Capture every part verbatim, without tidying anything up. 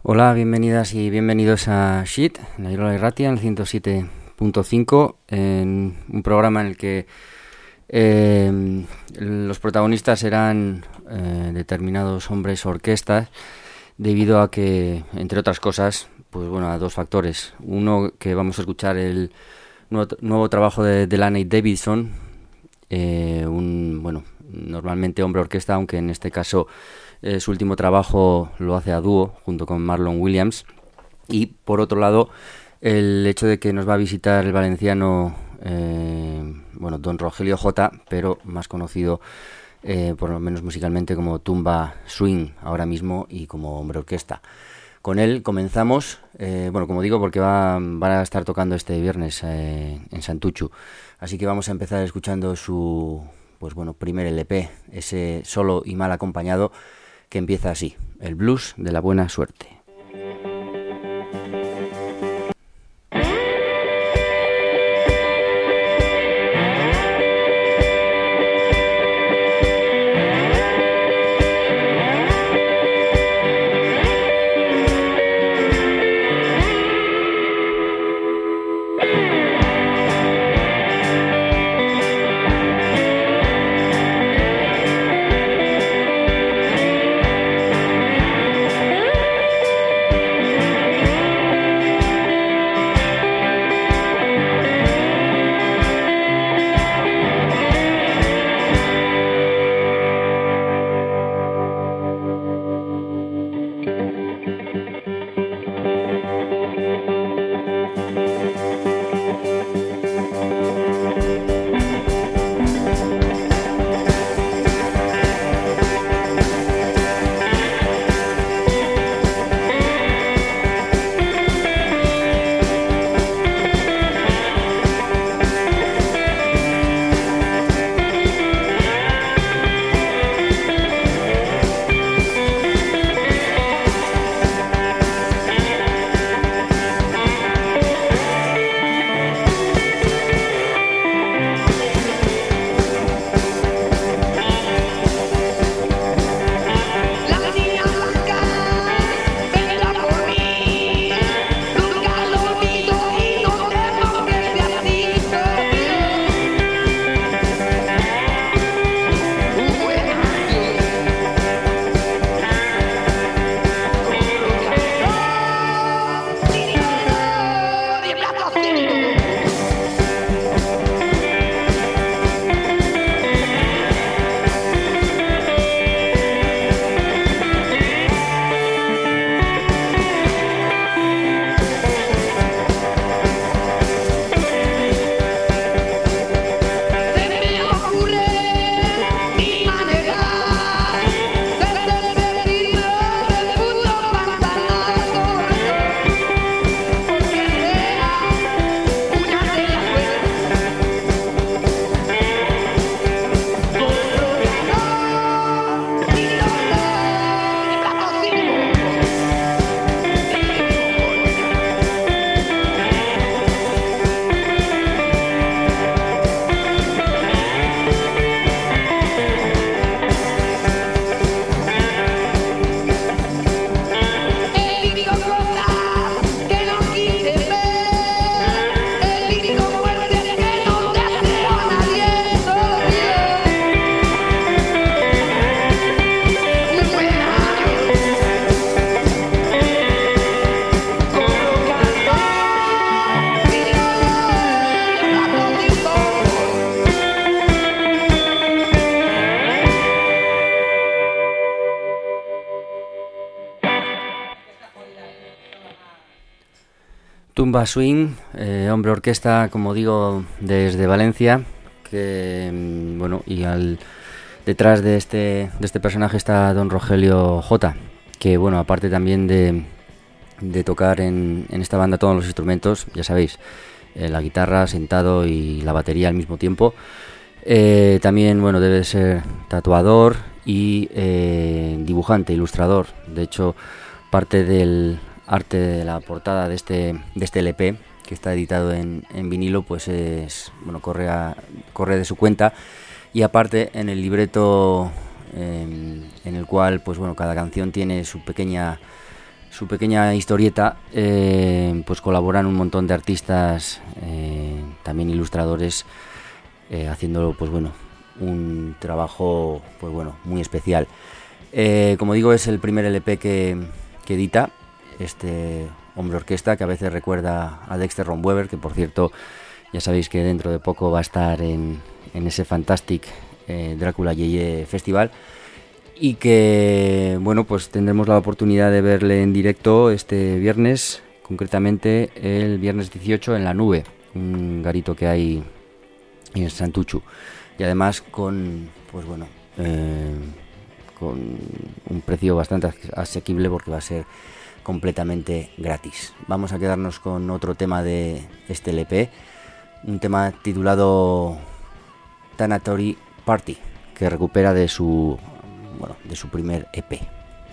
Hola, bienvenidas y bienvenidos a Shit, en Airola Irratia, en el ciento siete punto cinco, en un programa en el que eh, los protagonistas serán eh, determinados hombres orquestas, debido a que, entre otras cosas, pues bueno, a dos factores. Uno, que vamos a escuchar el nuevo, nuevo trabajo de Delaney Davidson, eh, un, bueno, normalmente hombre orquesta, aunque en este caso Eh, su último trabajo lo hace a dúo junto con Marlon Williams. Y por otro lado, el hecho de que nos va a visitar el valenciano eh, bueno, Don Rogelio J, pero más conocido eh, por lo menos musicalmente como Tumba Swing ahora mismo y como hombre orquesta. Con él comenzamos, eh, bueno, como digo, porque va, van a estar tocando este viernes eh, en Santuchu. Así que vamos a empezar escuchando su pues bueno, primer L P, ese Solo y Mal Acompañado, que empieza así: el blues de la buena suerte. Tumba Swing, eh, hombre orquesta, como digo, desde Valencia, que bueno, y al detrás de este de este personaje está Don Rogelio J, que bueno, aparte también de, de tocar en, en esta banda todos los instrumentos, ya sabéis, eh, la guitarra, sentado y la batería al mismo tiempo, eh, también bueno, debe ser tatuador y eh, dibujante, ilustrador. De hecho, parte del arte de la portada de este de este L P, que está editado en, en vinilo, pues es bueno, corre a, corre de su cuenta. Y aparte, en el libreto eh, en el cual pues bueno, cada canción tiene su pequeña su pequeña historieta, eh, pues colaboran un montón de artistas, eh, también ilustradores, eh, haciendo, pues bueno, un trabajo, pues bueno, muy especial. Eh, como digo, es el primer L P que, que edita este hombre orquesta, que a veces recuerda a Dexter Romweber, que por cierto, ya sabéis que dentro de poco va a estar en, en ese Fantastic eh, Drácula Yeye Festival, y que, bueno, pues tendremos la oportunidad de verle en directo este viernes, concretamente el viernes dieciocho en La Nube, un garito que hay en Santuchu, y además con, pues bueno, eh, con un precio bastante asequible, porque va a ser completamente gratis. Vamos a quedarnos con otro tema de este L P, un tema titulado Thanatory Party, que recupera de su, bueno, de su primer E P.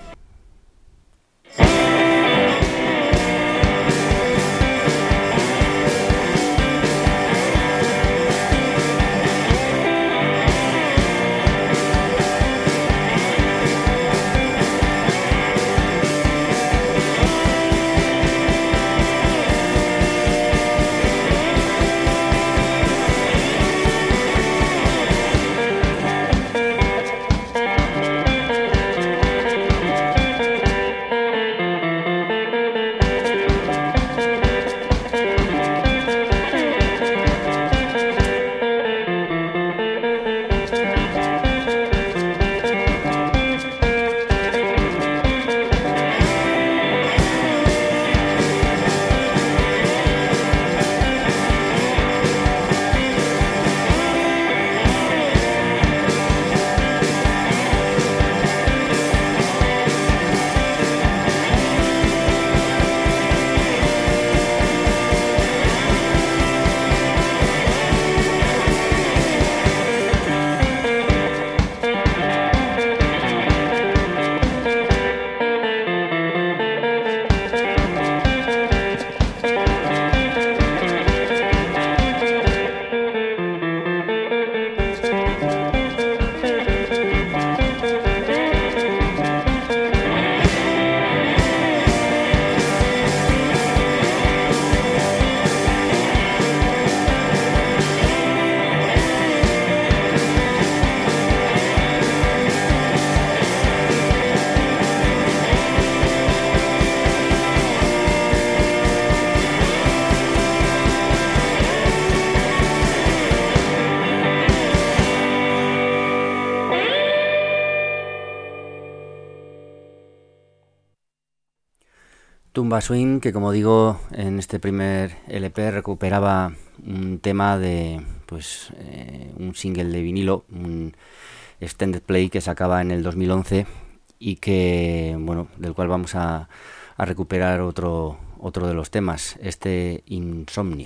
Tumba Swing, que como digo, en este primer L P recuperaba un tema de, pues, eh, un single de vinilo, un extended play que sacaba en el dos mil once, y que, bueno, del cual vamos a, a recuperar otro, otro de los temas, este Insomnio.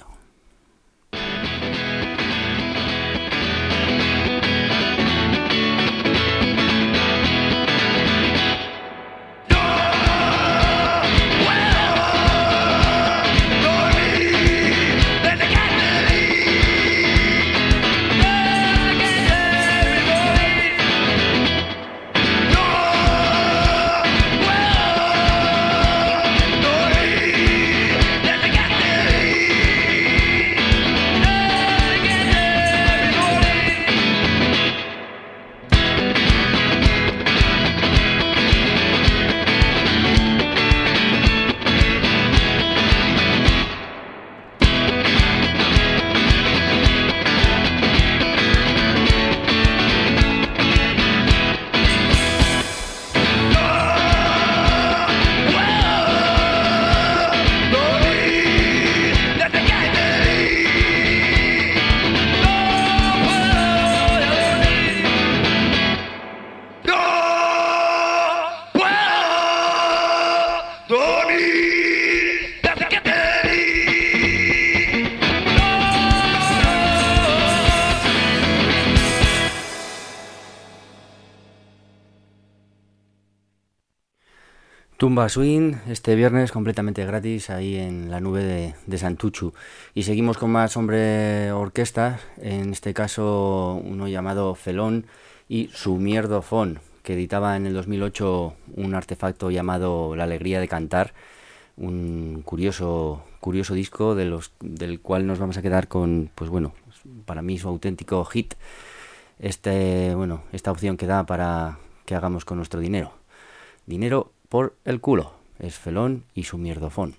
Tumba Swing, este viernes completamente gratis ahí en La Nube de, de Santuchu. Y seguimos con más hombre orquesta, en este caso uno llamado Felón y su Mierdofón, que editaba en el dos mil ocho un artefacto llamado La Alegría de Cantar, un curioso curioso disco de los del cual nos vamos a quedar con, pues bueno, para mí su auténtico hit, este bueno esta opción que da para que hagamos con nuestro dinero. Dinero por el culo. Es Felón y su mierdofón.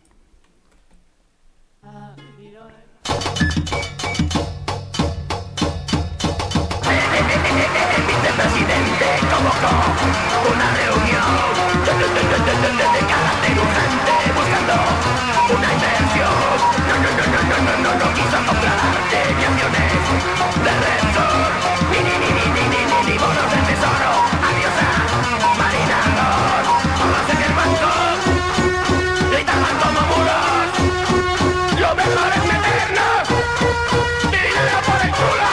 Vicepresidente convocó una reunión de carácter urgente buscando una inversión. No, no, no, no, no, no, no, no quiso comprar arte ni acciones de Repsol, ni, ni, ni, ni, ni, ni, ni, ni bonos del tesoro. Adiós a Marinador, todos en el banco gritaban como muros. Lo mejor es meternos dinero por el culo.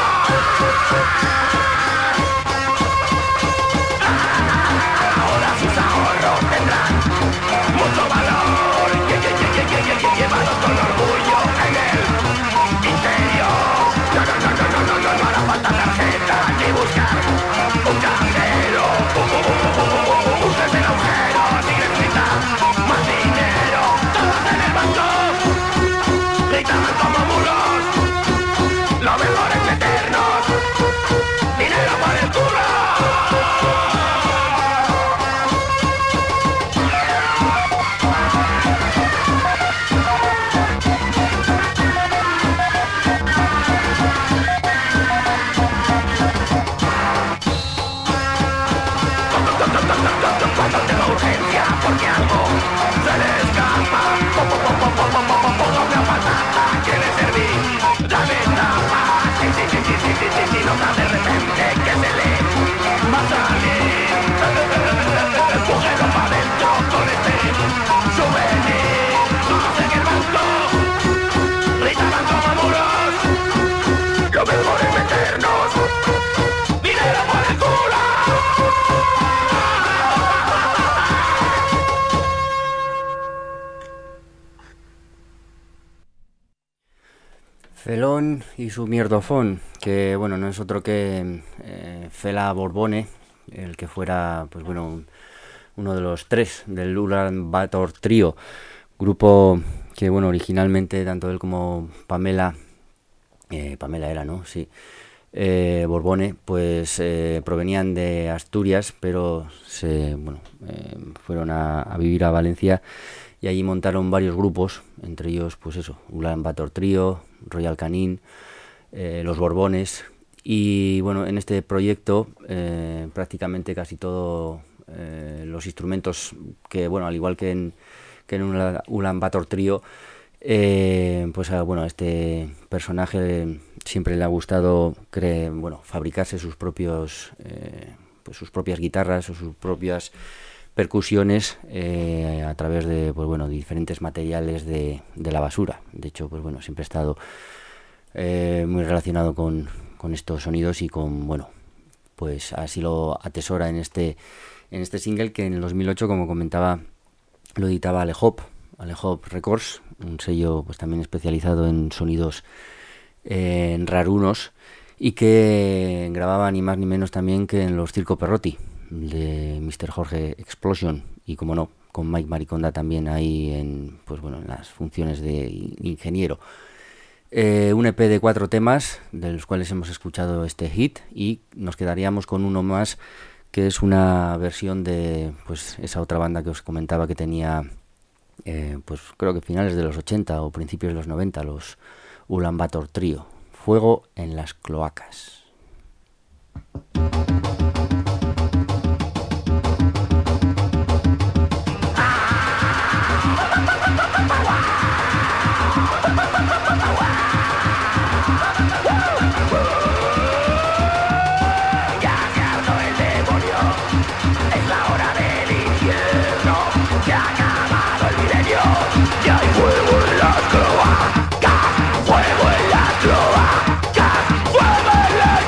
Mucho valor, que, que, que, que, que, que, que, llevados con orgullo en el interior. No, no, no, no, no, no, no, no hará falta tarjeta ni buscar un cajero. Uh, uh, uh, uh, uh, uh, ustedes el agujero, si necesitan más dinero. Todos en el banco gritaban como muros. Lo mejor es meternos dinero por el culo. Cuando tengo urgencia porque algo se le escapa, po, po, po, po, po, po, po, po, pongo una patata, quiere servir, dame tapa. Sí, sí, sí, sí, sí, sí, sí, sí, nota de repente que se le va a salir. Empújelo pa' dentro con este souvenir. Todos en el banco gritaban como muros. Lo mejor es meternos dinero por el culo. Felón y su mierdofón, que bueno, no es otro que eh, Fela Borbone, el que fuera, pues bueno, un, uno de los tres del Ulan Bator Trio, grupo que bueno, originalmente tanto él como Pamela, eh, Pamela era, ¿no? Sí, eh, Borbone, pues eh, provenían de Asturias, pero se, bueno, eh, fueron a, a vivir a Valencia y allí montaron varios grupos, entre ellos, pues eso, Ulan Bator Trio, Royal Canin, eh, Los Borbones, y bueno, en este proyecto eh, prácticamente casi todos eh, los instrumentos que, bueno, al igual que en, que en un Ulan Bator Trio, eh, pues a, bueno, a este personaje siempre le ha gustado cre- bueno, fabricarse sus propios eh, pues sus propias guitarras o sus propias percusiones eh, a través de, pues bueno, diferentes materiales de, de la basura. De hecho, pues bueno, siempre he estado eh, muy relacionado con, con estos sonidos y con, bueno, pues así lo atesora en este en este single que en el dos mil ocho, como comentaba, lo editaba Alehop, Alehop Records, un sello pues también especializado en sonidos eh, rarunos y que grababa ni más ni menos también que en los Circo Perrotti de mister Jorge Explosion y, como no, con Mike Mariconda también ahí en, pues bueno, en las funciones de ingeniero. Eh, un E P de cuatro temas de los cuales hemos escuchado este hit y nos quedaríamos con uno más que es una versión de pues esa otra banda que os comentaba que tenía eh, pues creo que finales de los ochenta o principios de los noventa, los Ulan Bator Trio, Fuego en las cloacas. Fuego en las cloacas, fuego en las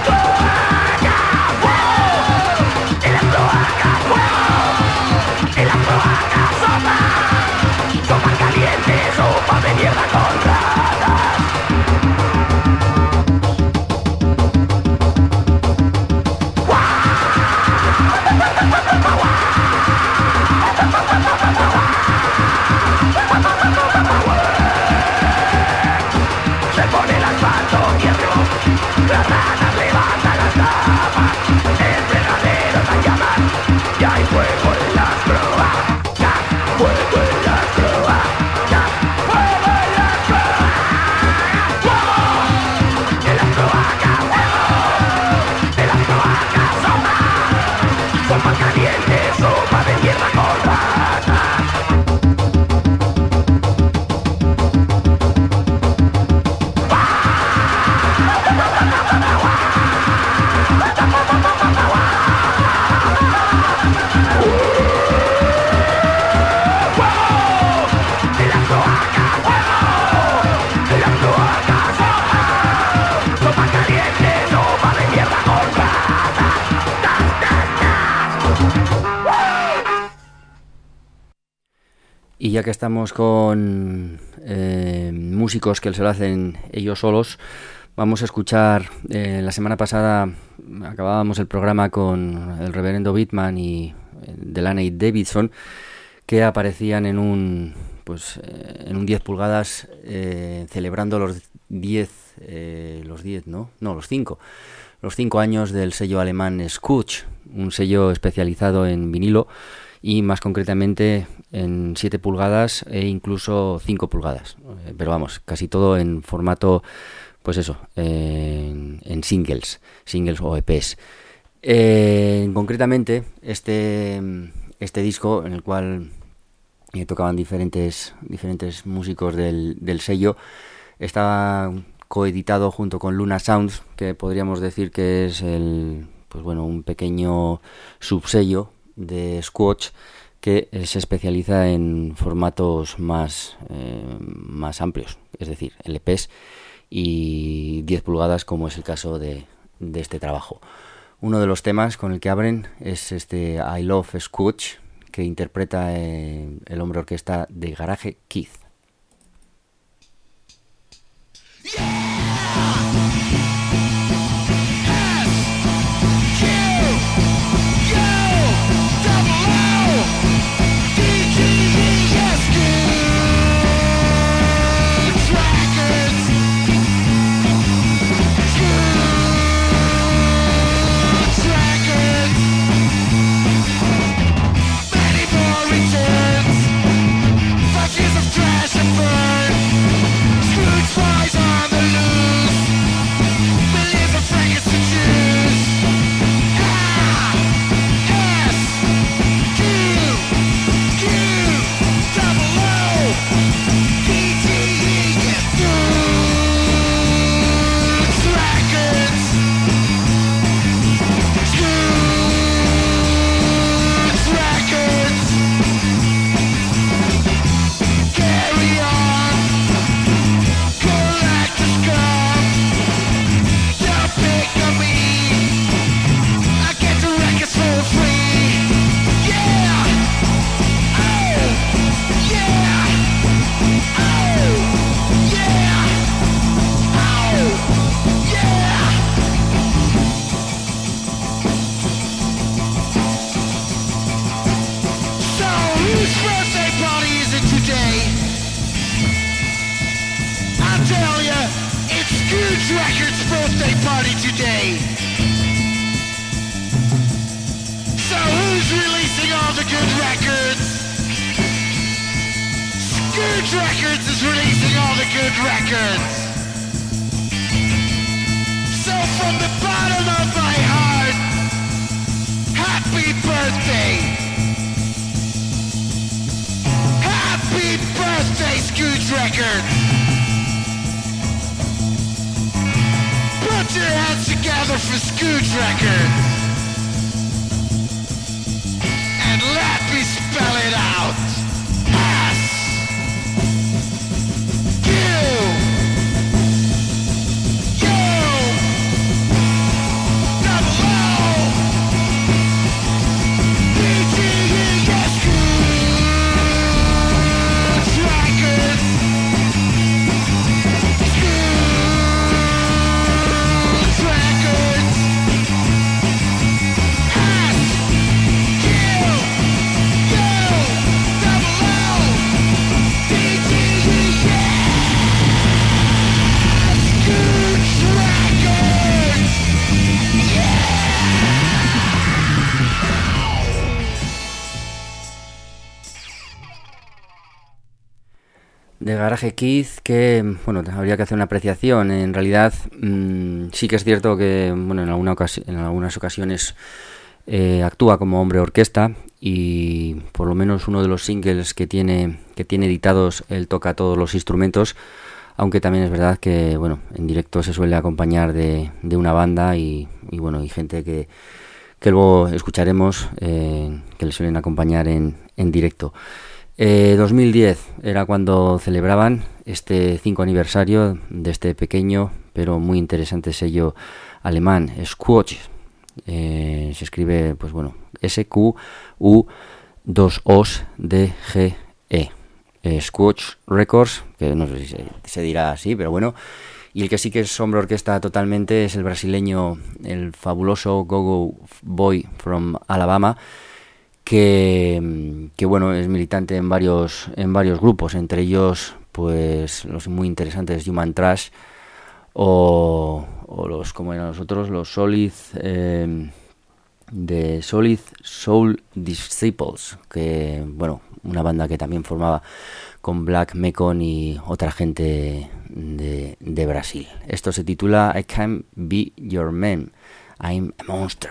caliente, sopa de mierda con rata. Y ya que estamos con eh, músicos que se lo hacen ellos solos, vamos a escuchar, eh, la semana pasada acabábamos el programa con el reverendo Bittman y Delaney Davidson, que aparecían en un pues eh, en un diez pulgadas eh, celebrando los diez, eh, los diez, ¿no? No, los cinco. Los cinco años del sello alemán Skutch, un sello especializado en vinilo y más concretamente en siete pulgadas e incluso cinco pulgadas, eh, pero vamos, casi todo en formato, pues eso, eh, en, en singles, singles o E Pes. Eh, concretamente, este, este disco en el cual eh, tocaban diferentes, diferentes músicos del, del sello, estaba coeditado junto con Luna Sounds, que podríamos decir que es el, pues bueno, un pequeño subsello de Skutch que se especializa en formatos más, eh, más amplios, es decir, L Pes y diez pulgadas, como es el caso de, de este trabajo. Uno de los temas con el que abren es este I Love Skutch, que interpreta eh, el hombre orquesta de Garage Keith. Yeah! De Garage Keith, que bueno, habría que hacer una apreciación. En realidad mmm, sí que es cierto que bueno, en, alguna ocasi- en algunas ocasiones Eh, actúa como hombre orquesta y por lo menos uno de los singles que tiene, que tiene editados, él toca todos los instrumentos, aunque también es verdad que bueno, en directo se suele acompañar de, de una banda y, y bueno, hay gente que, que luego escucharemos eh, que le suelen acompañar en, en directo. Eh, dos mil diez era cuando celebraban este cinco aniversario de este pequeño pero muy interesante sello alemán, Squatch. Eh, se escribe, pues bueno, S Q U dos O's D G E. Eh, Squatch Records, que no sé si se, se dirá así, pero bueno. Y el que sí que es hombre orquesta totalmente es el brasileño, el fabuloso Go-Go Boy from Alabama, que, que bueno, es militante en varios, en varios grupos, entre ellos pues los muy interesantes Human Trash o, o los, como eran nosotros, los Solid eh, de Solid Soul Disciples, que bueno, una banda que también formaba con Black Mekon y otra gente de, de Brasil. Esto se titula I Can't Be Your Man, I'm a Monster.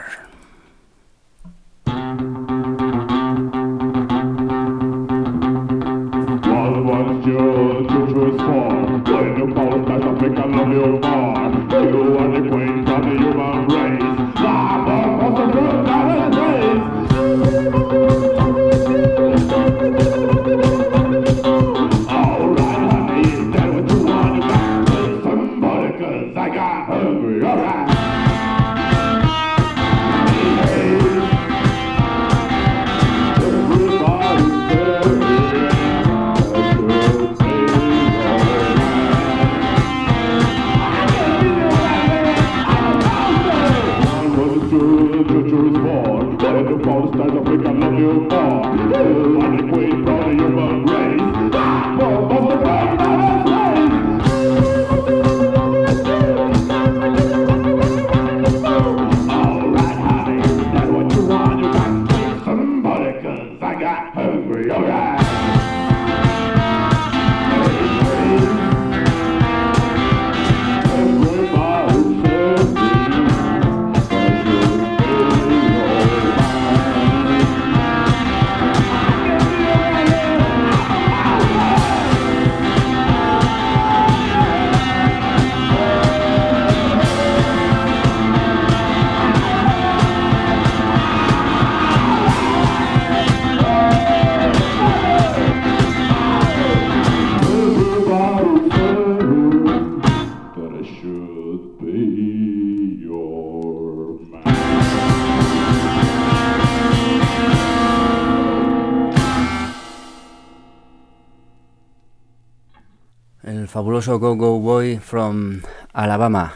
Fabuloso Go-Go Boy from Alabama.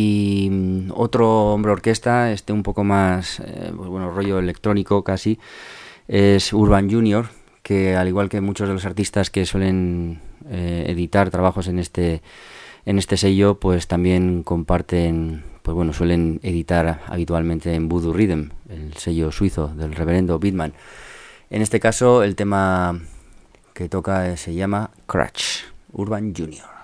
Y mm, otro hombre orquesta, este un poco más, eh, pues bueno, rollo electrónico casi, es Urban Junior, que al igual que muchos de los artistas que suelen eh, editar trabajos en este en este sello, pues también comparten, pues bueno, suelen editar habitualmente en Voodoo Rhythm, el sello suizo del reverendo Beatman. En este caso, el tema que toca se llama Crutch, Urban Junior.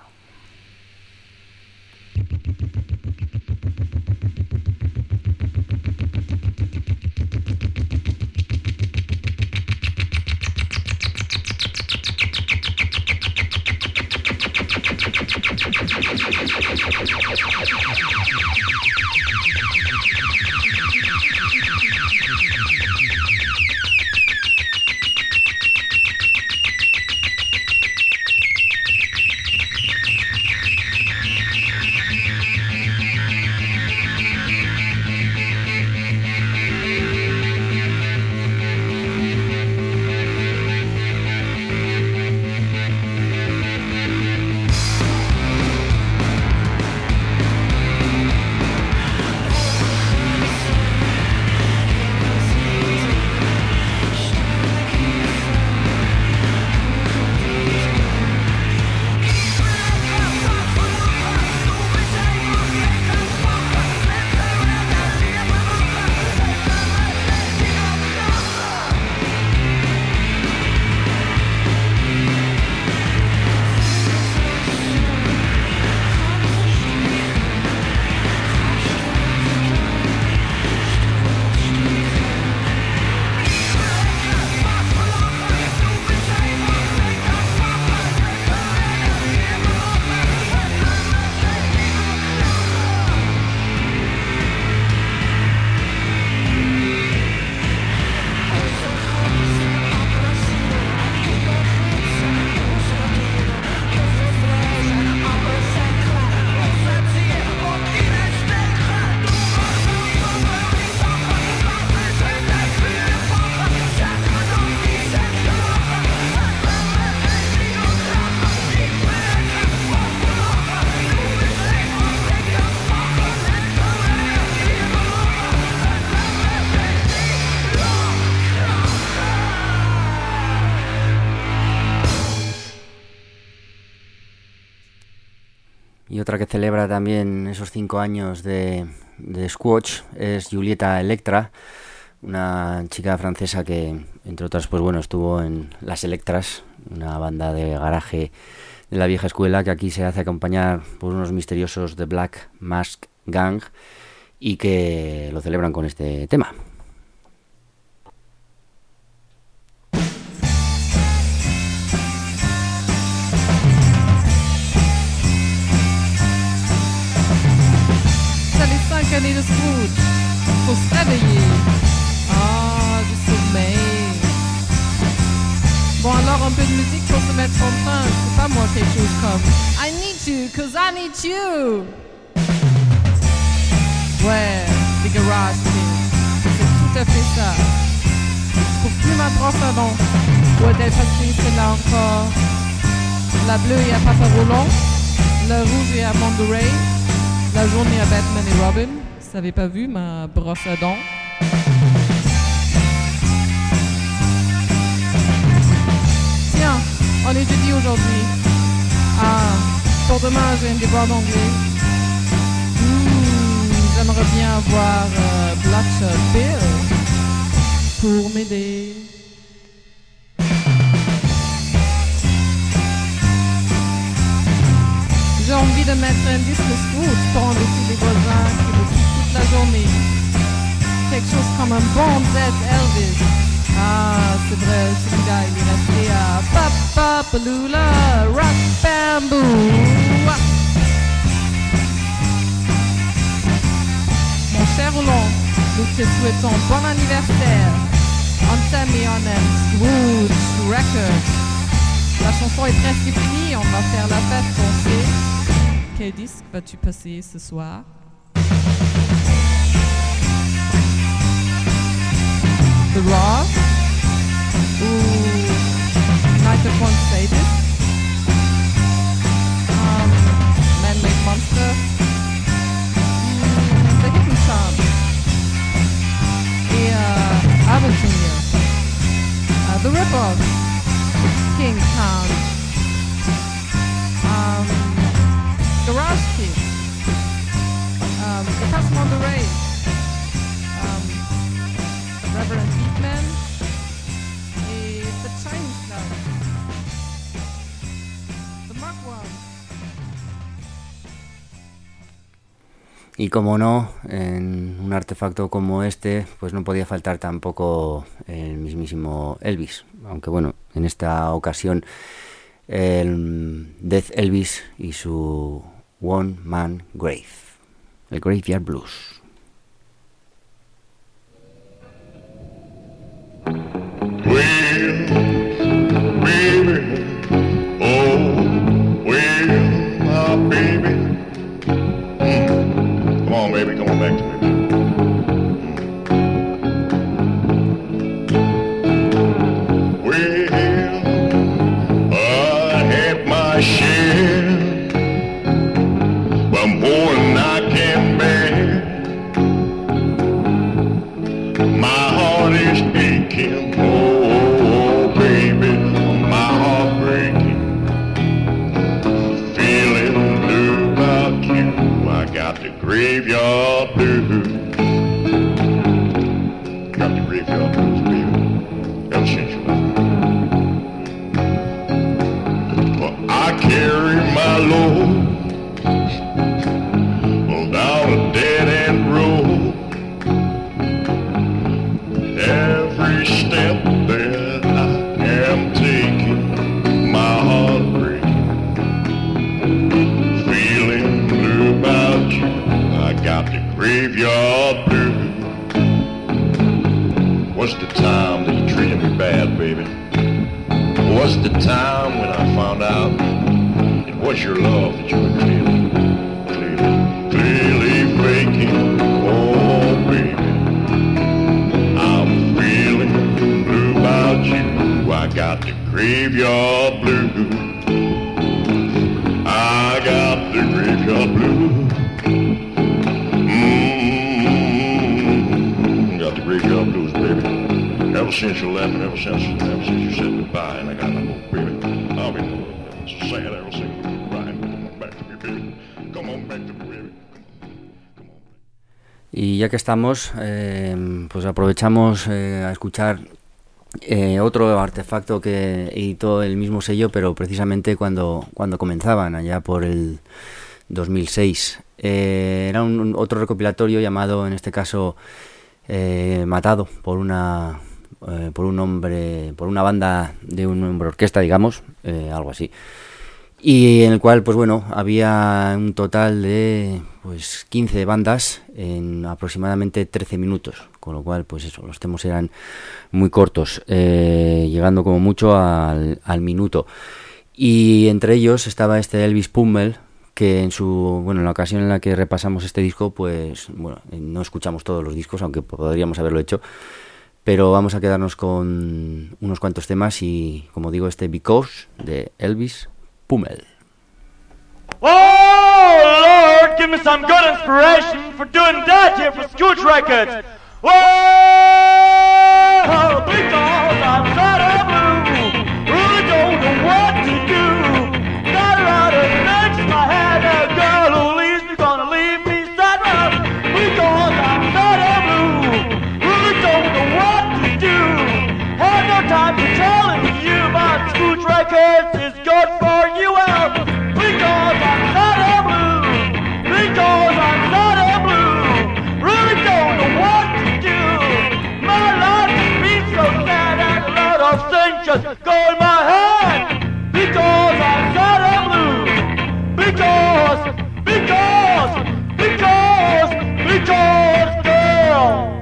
y otra que celebra también esos cinco años de, de Squatch es Julieta Electra, una chica francesa que, entre otras, pues bueno, estuvo en Las Electras, una banda de garaje de la vieja escuela que aquí se hace acompañar por unos misteriosos The Black Mask Gang y que lo celebran con este tema. C'est les cinq années de Scrooge, faut se réveiller. Ah, du sommeil. Bon, alors un peu de musique pour se mettre en train. C'est pas moi quelque chose comme I need you, cause I need you. Ouais, les Garage Kids, c'est tout à fait ça. Je trouve plus ma brosse à dents. Ouais, d'être assise, c'est là encore. La bleue est à Papa Roland. La rouge est à Monterey. La jaune est à Batman et Robin. Vous avez pas vu ma brosse à dents? Tiens, on est jeudi aujourd'hui. Ah, pour demain, j'ai un devoir d'anglais. Mmh, j'aimerais bien avoir euh, Bloodshot Bill pour m'aider. J'ai envie de mettre un disque Scrooge pour embêter les voisins qui me quittent toute la journée. Quelque chose comme un bon dead Elvis. Ah, c'est vrai, celui-là, il est resté à Papa Paloola, Rock Bamboo. Mon cher Roland, nous te souhaitons bon anniversaire. On t'aime et on aime Scrooge Records. La chanson est presque finie, on va faire la fête, on sait. Quel disque vas-tu passer ce soir? The Raw ou Night of One Sadist, um, Man-Made Monster, mm, The Hidden Charm et uh, Abel Junior, uh, The Rip-Off, King Town, um, Garage Kids, um, The Passing on the Race, um, Reverend Beatman et The Chinese Love, The Mark One. Y como no, en un artefacto como este, pues no podía faltar tampoco el mismísimo Elvis. Aunque bueno, en esta ocasión el Death Elvis y su One Man Grave, el Graveyard Blues. Well, baby, oh, well, my baby. Mm. Come on, baby, come on back to me. Mm. Well, I had my share, but more than I can bear. My heart is aching. Graveyard blues. Got the graveyard blues, baby. Ever since you left. Well, I carry my load well, down a dead-end road. Every step that I am taking, my heart breaking. Feeling blue about you. I got the graveyard blues. What's the time that you treated me bad, baby? What's the time when I found out it was your love that you were clearly, clearly, clearly faking? Oh, baby, I'm feeling blue about you. I got the graveyard blues. I got the graveyard blues. Graveyard blues, baby. Ever since you left, ever since, ever since you said goodbye, and I got no more, baby. I'll be sad ever since you goodbye. Come on back to me, baby. y ya que estamos, eh, pues aprovechamos eh, a escuchar eh, otro artefacto que editó el mismo sello, pero precisamente cuando, cuando comenzaban, allá por el dos mil seis. Eh, era un, un otro recopilatorio llamado, en este caso, eh, Matado por una eh, por un hombre, por una banda de un hombre orquesta, digamos, eh, algo así. Y en el cual, pues bueno, había un total de pues quince bandas en aproximadamente trece minutos, con lo cual, pues eso, los temas eran muy cortos, eh, llegando como mucho al, al minuto. Y entre ellos estaba este Elvis Pummel, que en su bueno en la ocasión en la que repasamos este disco, pues bueno, no escuchamos todos los discos, aunque podríamos haberlo hecho, pero vamos a quedarnos con unos cuantos temas y, como digo, este Because de Elvis Pummel. Oh, Lord, give me some good inspiration for doing that here for Scooch Records. Oh, because I'm sad and blue, really don't know what to do. Got a lot of next my head, a girl who leaves me gonna leave me sad round. Because I'm sad and blue, really don't know what to do. Had no time to telling you about Scooch Records is good for you out. Because I'm sad and blue, because I'm sad and blue, really don't know what to do. My life has been so sad and a lot of things just go in my head. Because I'm sad and blue, because, because, because, because, girl.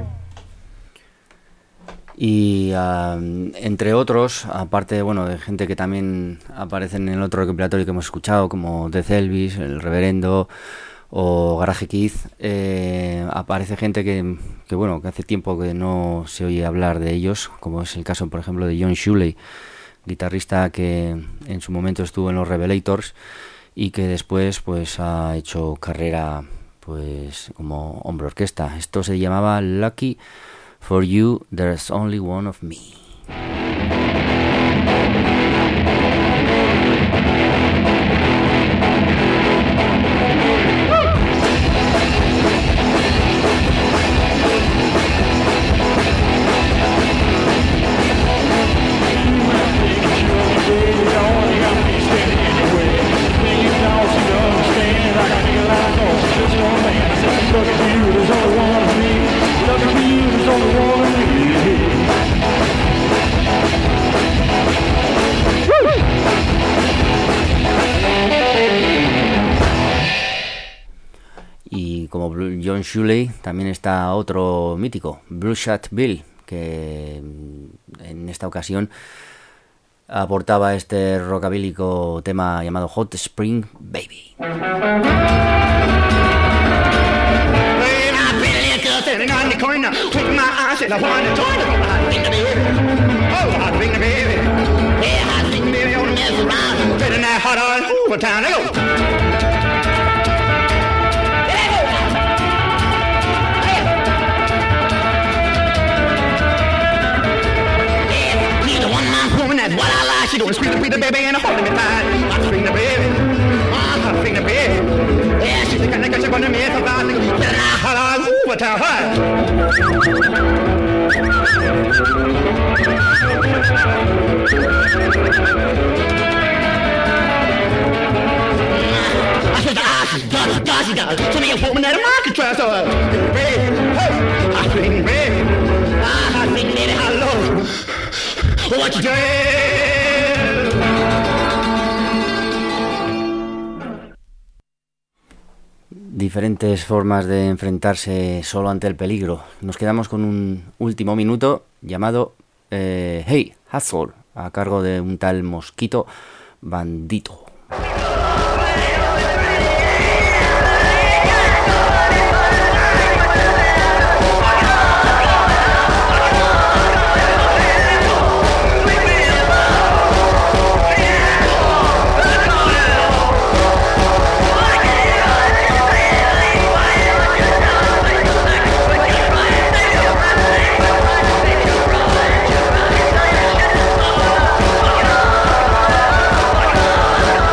Y uh, entre otros, aparte bueno de gente que también aparece en el otro recopilatorio que hemos escuchado, como Death Elvis, El Reverendo o Garage Kid, eh, aparece gente que, que bueno que hace tiempo que no se oye hablar de ellos, como es el caso, por ejemplo, de John Shuley, guitarrista que en su momento estuvo en los Revelators y que después pues ha hecho carrera pues como hombre orquesta. Esto se llamaba Lucky For You, There's Only One of Me. Y como John Shuley, también está otro mítico, Bloodshot Bill, que en esta ocasión aportaba este rockabílico tema llamado Hot Spring Baby. That's what I like. She doing sweet sweet baby and holding me tight. I swing the baby, I swing the baby. Yeah, she's the kind of girl she gonna make about me. Better not holler, ooh, but tell her. I said, ah, she's got, she's got, she's got. So many women that I can trust her. Baby, hey, I swing baby, ah, I swing baby, hello. What you doing? Diferentes formas de enfrentarse solo ante el peligro. Nos quedamos con un último minuto llamado eh, Hey Hustle, a cargo de un tal Mosquito Bandito. We'll be right back.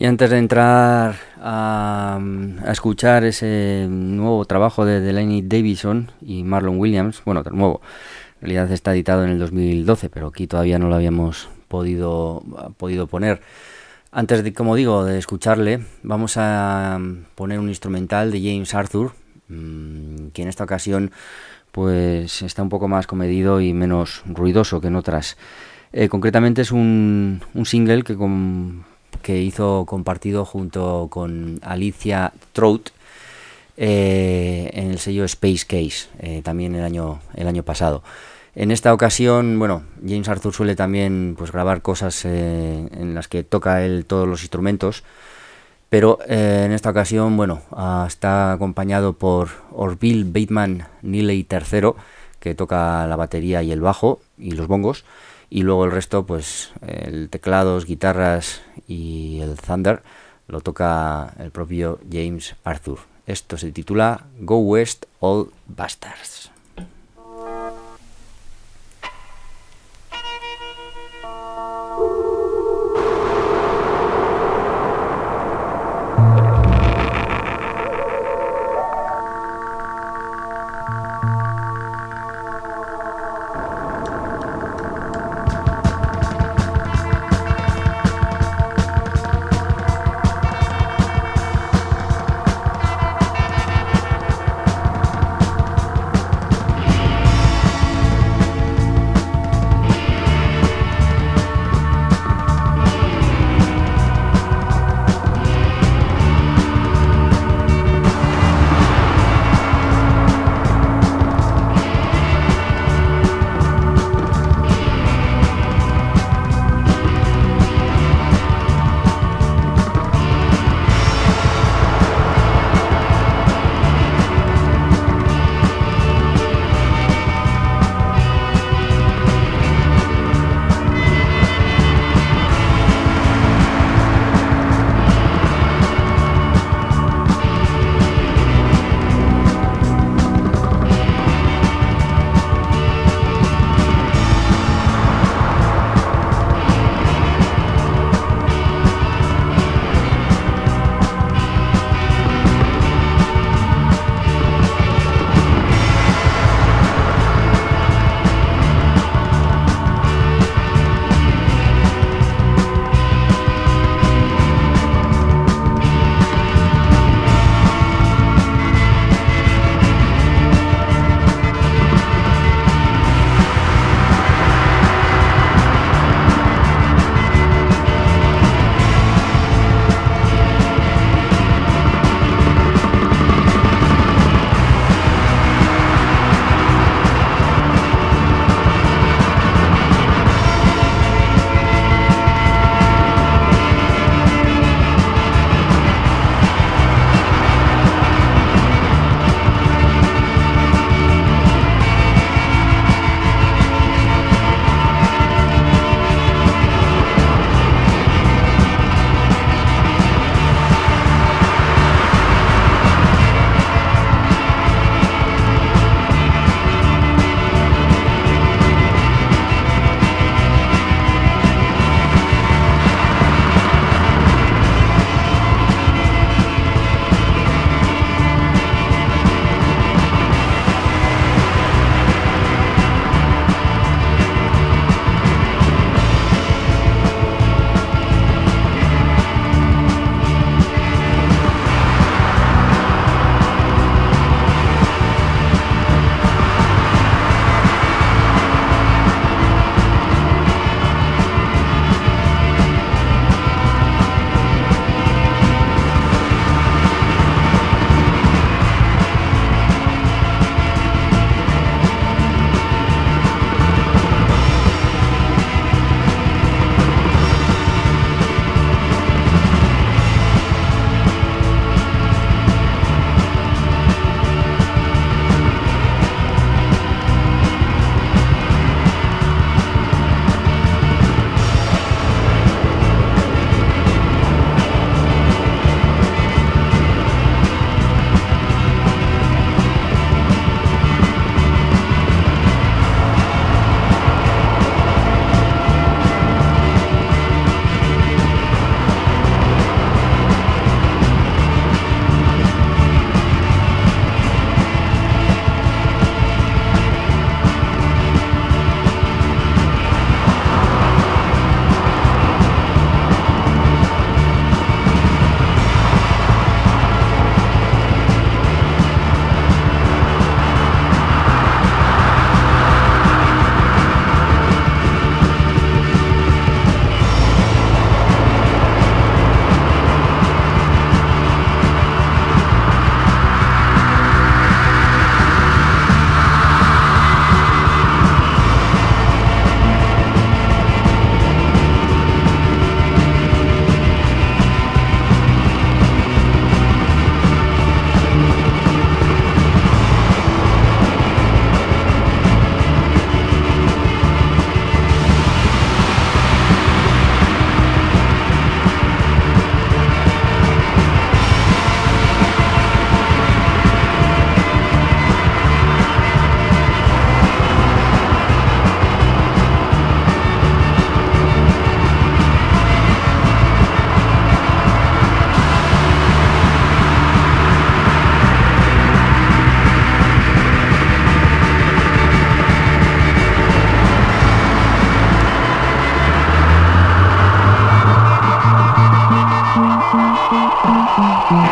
Y antes de entrar a, a escuchar ese nuevo trabajo de Delaney Davidson y Marlon Williams, bueno, nuevo, en realidad está editado en el dos mil doce, pero aquí todavía no lo habíamos podido, podido poner. Antes de, como digo, de escucharle, vamos a poner un instrumental de James Arthur, mmm, que en esta ocasión pues está un poco más comedido y menos ruidoso que en otras. Eh, concretamente es un, un single que, con, que hizo compartido junto con Alicia Trout eh, en el sello Space Case, eh, también el año, el año pasado. En esta ocasión, bueno, James Arthur suele también pues grabar cosas eh, en las que toca él todos los instrumentos, pero eh, en esta ocasión, bueno, uh, está acompañado por Orville Bateman Neely tercero, que toca la batería y el bajo y los bongos, y luego el resto, pues el teclados, guitarras y el thunder lo toca el propio James Arthur. Esto se titula Go West Old Bastards.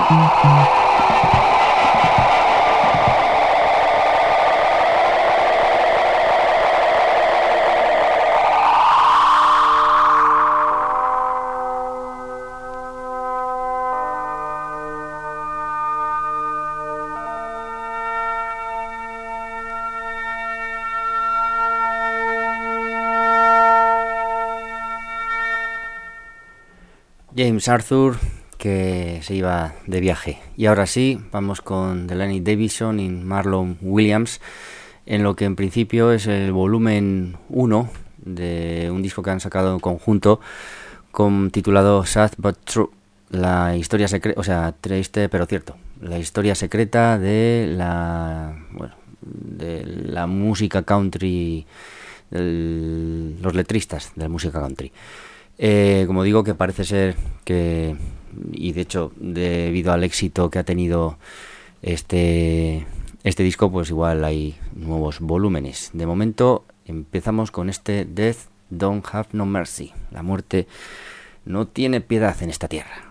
James Arthur, que se iba de viaje. Y ahora sí, vamos con Delaney Davidson y Marlon Williams, en lo que en principio es el volumen uno de un disco que han sacado en conjunto, con, titulado Sad But True, la historia secreta, o sea, triste pero cierto, la historia secreta de la, bueno, de la música country, de los letristas de la música country. Eh, como digo, que parece ser que, y de hecho debido al éxito que ha tenido este, este disco, pues igual hay nuevos volúmenes. De momento empezamos con este Death Don't Have No Mercy, la muerte no tiene piedad en esta tierra.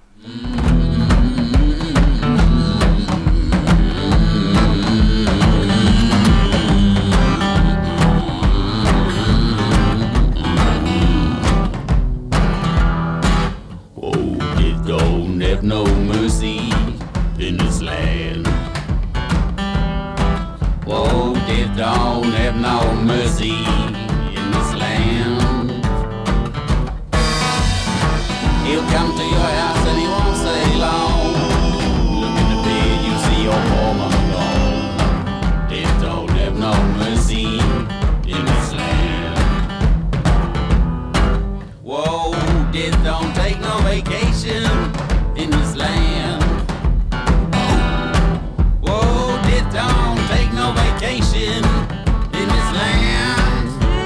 Have no mercy in this land. Whoa, death don't have no mercy in this land. He'll come to your house and he won't stay long. Look in the bed, you see your woman gone. Death don't have no mercy in this land. Whoa, death don't take no vacation in this land. Whoa, death don't take no vacation in this land.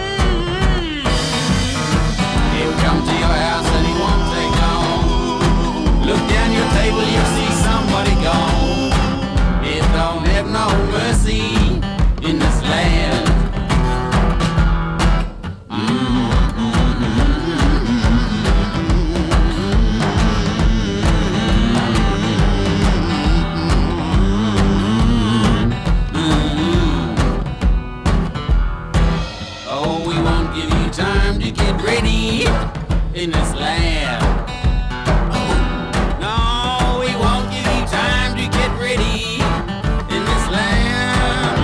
He'll come to your house and he won't take long. Look down your table, you'll see somebody gone. Death don't have no mercy in this land. In this land. No, we won't give you time to get ready in this land.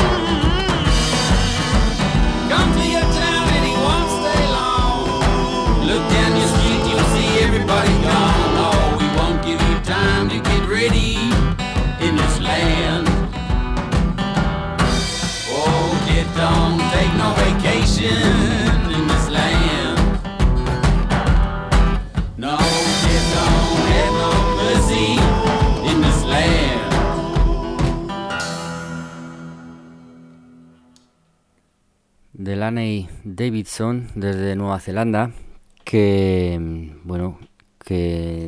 Come to your town and he won't stay long. Look down your street, you'll see everybody gone. No, we won't give you time to get ready in this land. Oh, it don't take no vacation in this land. Delaney Davidson desde Nueva Zelanda, que bueno, que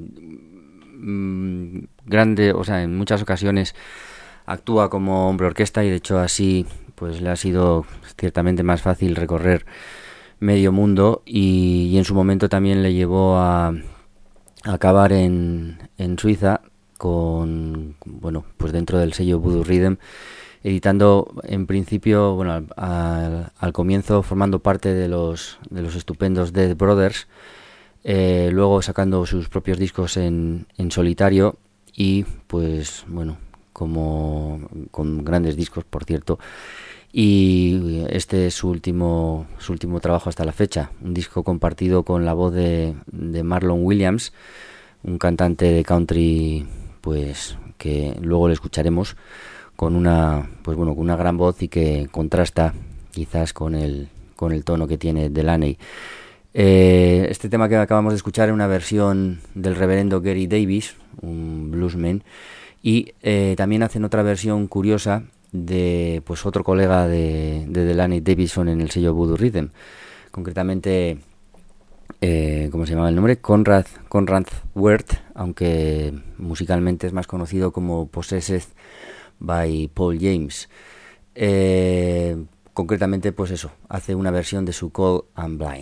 mmm, grande, o sea, en muchas ocasiones actúa como hombre orquesta y de hecho así pues le ha sido ciertamente más fácil recorrer medio mundo y, y en su momento también le llevó a, a acabar en, en Suiza con, bueno, pues dentro del sello Voodoo Rhythm, editando en principio, bueno, al, al, al comienzo formando parte de los de los estupendos Dead Brothers, eh, luego sacando sus propios discos en, en solitario y pues bueno, como con grandes discos, por cierto, y este es su último su último trabajo hasta la fecha, un disco compartido con la voz de, de Marlon Williams, un cantante de country pues que luego le escucharemos con una pues bueno con una gran voz y que contrasta quizás con el con el tono que tiene Delaney. Eh, este tema que acabamos de escuchar es una versión del reverendo Gary Davis, un bluesman, y eh, también hacen otra versión curiosa de pues otro colega de, de Delaney Davidson en el sello Voodoo Rhythm, concretamente eh, ¿cómo se llamaba el nombre? Conrad Conrad Wirth, aunque musicalmente es más conocido como Possessed by Paul James. Eh, concretamente pues eso, hace una versión de su Cold and Blind.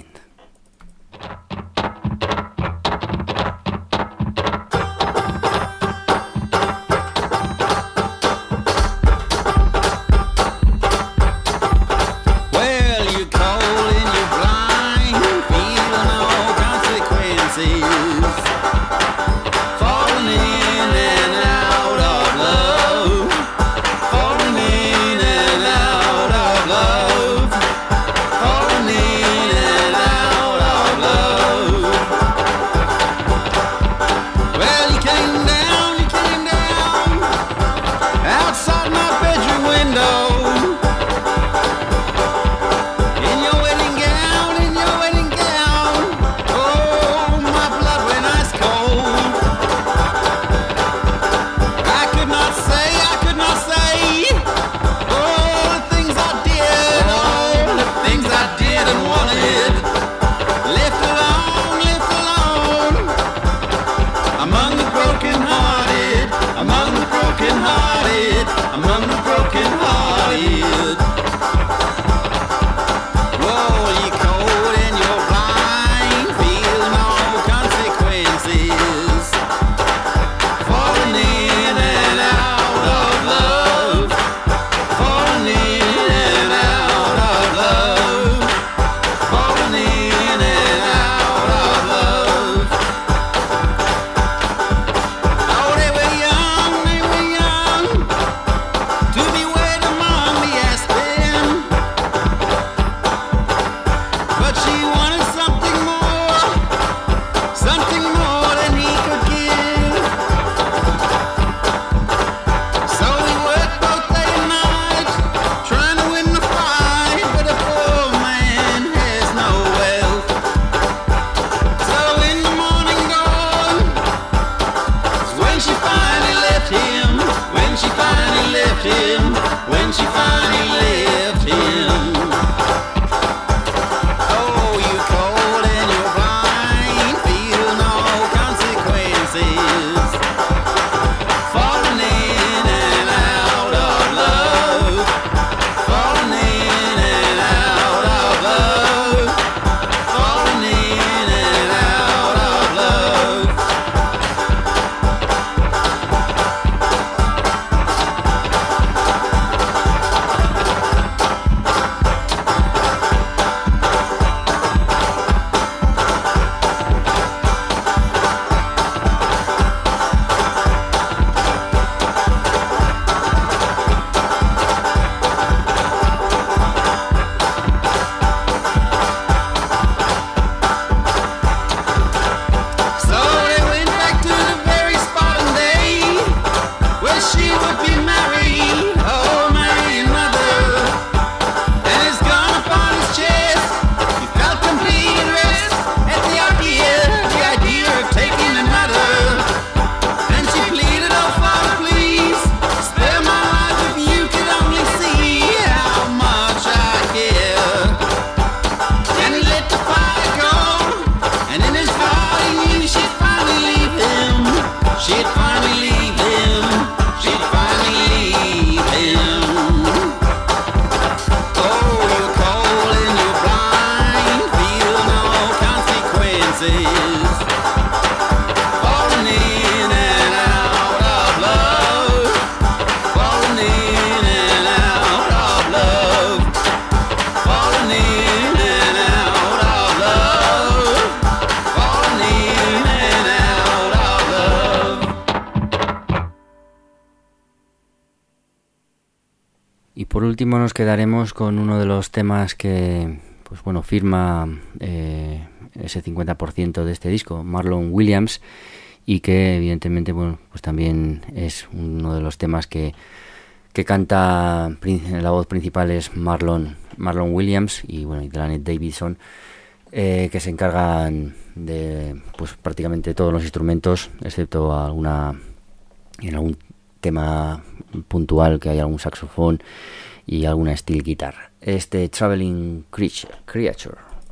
por último nos quedaremos con uno de los temas que, pues bueno, firma eh, ese cincuenta por ciento de este disco, Marlon Williams, y que evidentemente, bueno, pues también es uno de los temas que, que canta, la voz principal es Marlon, Marlon Williams y bueno, y Delaney Davidson, eh, que se encargan de pues prácticamente todos los instrumentos, excepto alguna en algún tema puntual que hay algún saxofón y alguna steel guitar. Este Traveling Creature.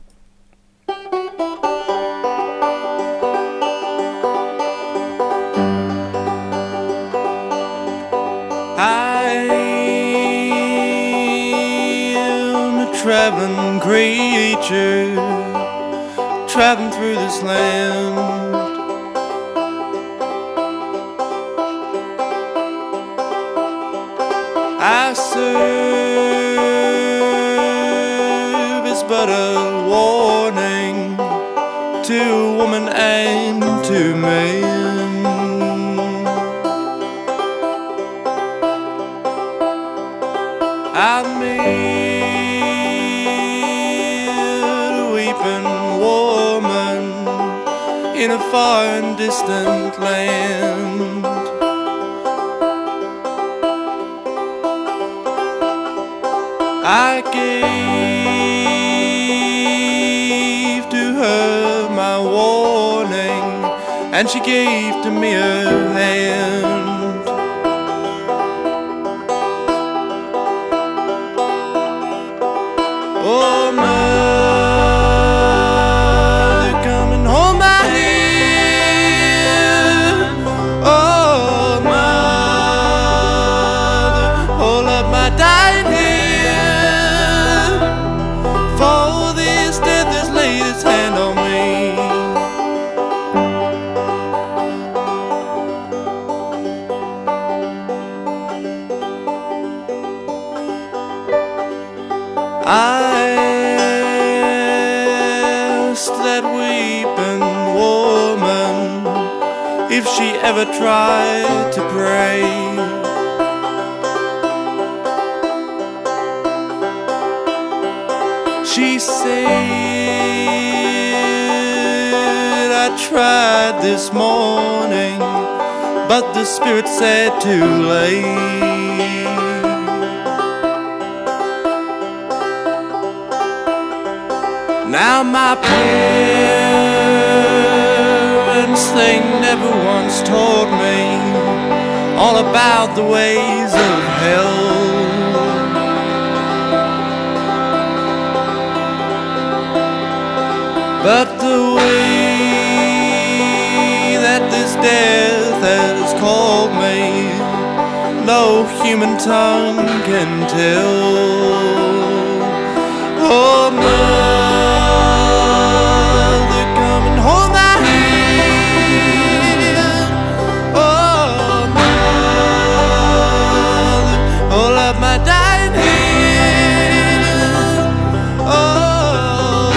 I am a traveling creature, traveling through this land. I serve as but a warning to a woman and to men. I met a weeping woman in a far and distant land. I gave to her my warning, and she gave to me her hand. Oh, mother, come and hold my hand. Oh, mother, hold up my dying hand. For this death has laid its hand on me. I asked that weeping woman if she ever tried to pray. She said, I tried this morning, but the spirit said too late. Now my parents, they never once told me all about the ways of hell. But the way that this death has called me, no human tongue can tell. Oh, mother, come and hold my hand. Oh, mother, hold up my dying hand. Oh,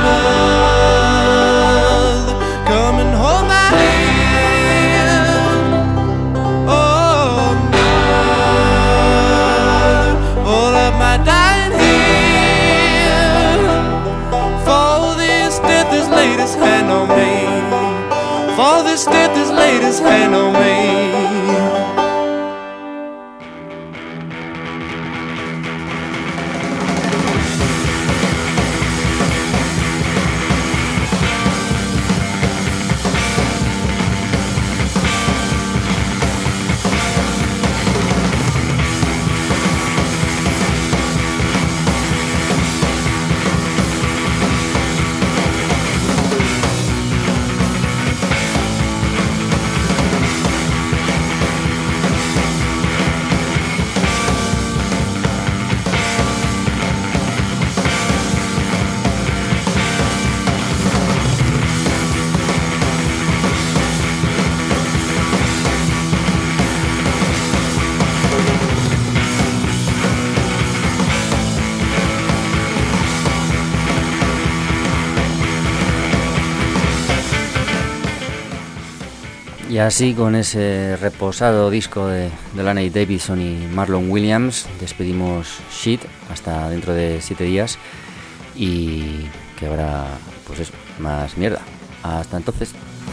mother, come and hold my hand. Oh, mother, hold up my dying hand. For this death has laid its hand on me. For this death has laid its hand on me. Y así, con ese reposado disco de, de Laney Davidson y Marlon Williams, despedimos Shit hasta dentro de siete días y que habrá, pues eso, más mierda. Hasta entonces.